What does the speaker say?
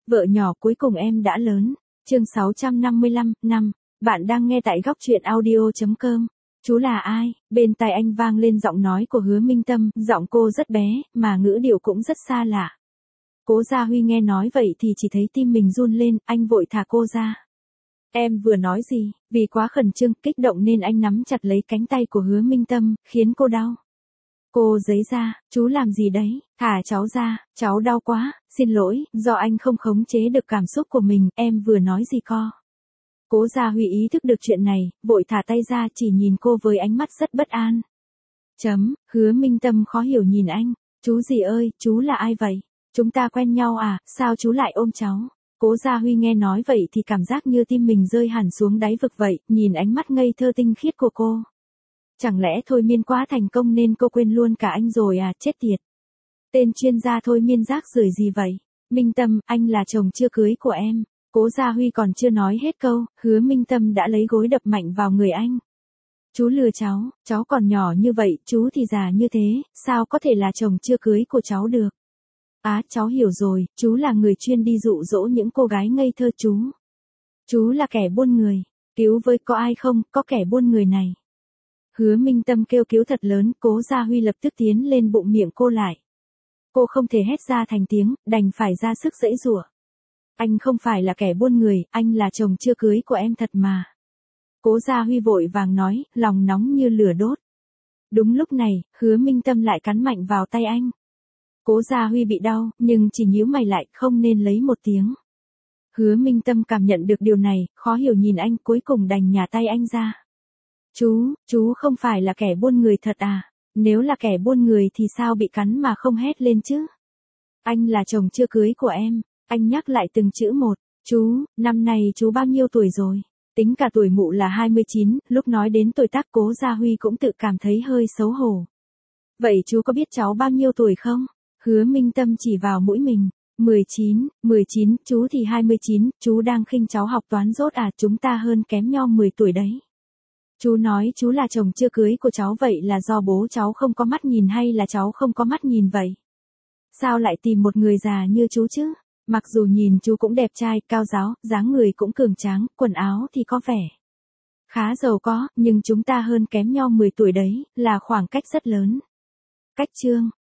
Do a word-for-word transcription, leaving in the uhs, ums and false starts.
Vợ nhỏ cuối cùng em đã lớn. Chương sáu trăm năm mươi lăm, năm. Bạn đang nghe tại góc truyện audio chấm com. Chú là ai? Bên tai anh vang lên giọng nói của Hứa Minh Tâm, giọng cô rất bé, mà ngữ điệu cũng rất xa lạ. Cố Gia Huy nghe nói vậy thì chỉ thấy tim mình run lên, anh vội thả cô ra. Em vừa nói gì? Vì quá khẩn trương, kích động nên anh nắm chặt lấy cánh tay của Hứa Minh Tâm, khiến cô đau. Cô giấy ra, chú làm gì đấy? Thả cháu ra, cháu đau quá, xin lỗi, do anh không khống chế được cảm xúc của mình, em vừa nói gì co. Cố Gia Huy ý thức được chuyện này, vội thả tay ra chỉ nhìn cô với ánh mắt rất bất an. Chấm, Hứa Minh Tâm khó hiểu nhìn anh, chú gì ơi, chú là ai vậy? Chúng ta quen nhau à, sao chú lại ôm cháu? Cố Gia Huy nghe nói vậy thì cảm giác như tim mình rơi hẳn xuống đáy vực vậy, nhìn ánh mắt ngây thơ tinh khiết của cô. Chẳng lẽ thôi miên quá thành công nên cô quên luôn cả anh rồi à, chết tiệt. Tên chuyên gia thôi miên rác rưởi gì vậy? Minh Tâm, anh là chồng chưa cưới của em. Cố Gia Huy còn chưa nói hết câu, Hứa Minh Tâm đã lấy gối đập mạnh vào người anh. Chú lừa cháu, cháu còn nhỏ như vậy, chú thì già như thế, sao có thể là chồng chưa cưới của cháu được? Á, cháu hiểu rồi, chú là người chuyên đi dụ dỗ những cô gái ngây thơ chú. Chú là kẻ buôn người, cứu với có ai không, có kẻ buôn người này. Hứa Minh Tâm kêu cứu thật lớn, Cố Gia Huy lập tức tiến lên bụng miệng cô lại. Cô không thể hét ra thành tiếng, đành phải ra sức giãy giụa. Anh không phải là kẻ buôn người, anh là chồng chưa cưới của em thật mà. Cố Gia Huy vội vàng nói, lòng nóng như lửa đốt. Đúng lúc này, Hứa Minh Tâm lại cắn mạnh vào tay anh. Cố Gia Huy bị đau, nhưng chỉ nhíu mày lại, không nên lấy một tiếng. Hứa Minh Tâm cảm nhận được điều này, khó hiểu nhìn anh, cuối cùng đành nhả tay anh ra. Chú, chú không phải là kẻ buôn người thật à? Nếu là kẻ buôn người thì sao bị cắn mà không hét lên chứ? Anh là chồng chưa cưới của em, anh nhắc lại từng chữ một. Chú, năm nay chú bao nhiêu tuổi rồi? Tính cả tuổi mụ là hai mươi chín, lúc nói đến tuổi tác Cố Gia Huy cũng tự cảm thấy hơi xấu hổ. Vậy chú có biết cháu bao nhiêu tuổi không? Hứa Minh Tâm chỉ vào mũi mình. mười chín, mười chín, chú thì hai mươi chín, chú đang khinh cháu học toán dốt à, chúng ta hơn kém nhau mười tuổi đấy. Chú nói chú là chồng chưa cưới của cháu vậy là do bố cháu không có mắt nhìn hay là cháu không có mắt nhìn vậy? Sao lại tìm một người già như chú chứ? Mặc dù nhìn chú cũng đẹp trai, cao ráo, dáng người cũng cường tráng, quần áo thì có vẻ khá giàu có, nhưng chúng ta hơn kém nhau mười tuổi đấy, là khoảng cách rất lớn. Cách chương,